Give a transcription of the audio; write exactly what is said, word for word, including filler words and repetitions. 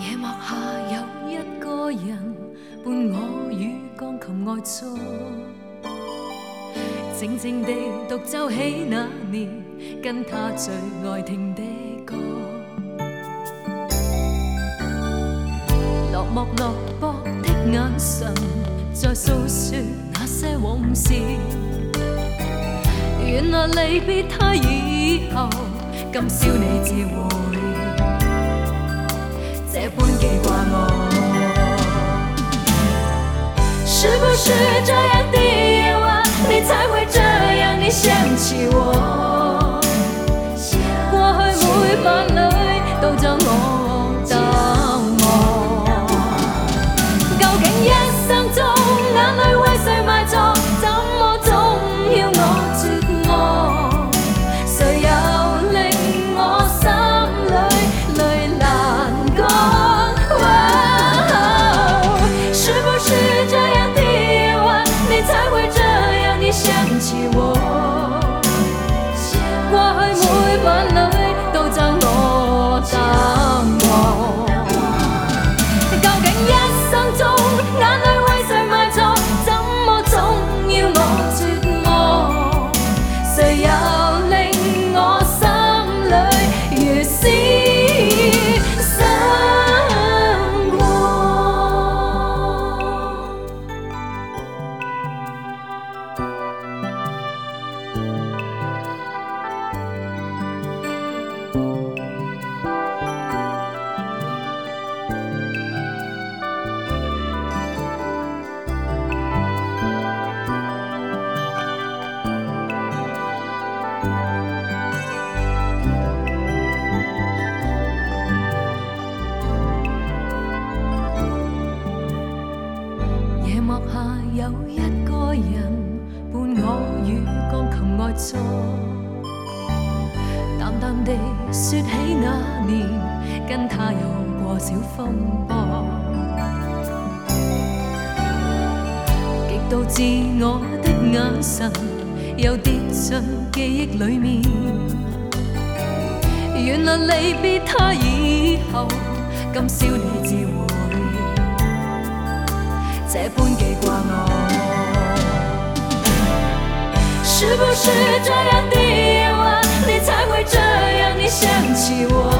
夜幕下有一個人伴我與鋼琴愛坐，靜靜地獨奏起那年跟他最愛聽的歌。落寞落寞的眼神，在訴說那些往事。原來離別他以後，今宵你自會這般記掛我。是不是這樣的夜晚，你才會這樣地想起我？過去每晚裡都將我等我。究竟一生中眼淚為誰埋葬？怎麼總要我絕望？誰又令我心裡淚難乾？是不是這樣的夜晚，你才會這樣地想起我？過去每晚裡都將我等我。究竟一生中眼淚為誰埋葬？怎麼總要我絕望？誰又令我心裡如斯生過？夜幕下有一個人伴我與鋼琴愛坐，淡淡地說起那年跟他有過小風波，極度自我的眼神又跌進記憶裡面。原來離別他以後，今宵你自會這般記掛我。是不是這樣的夜晚，你才會這樣地想起我？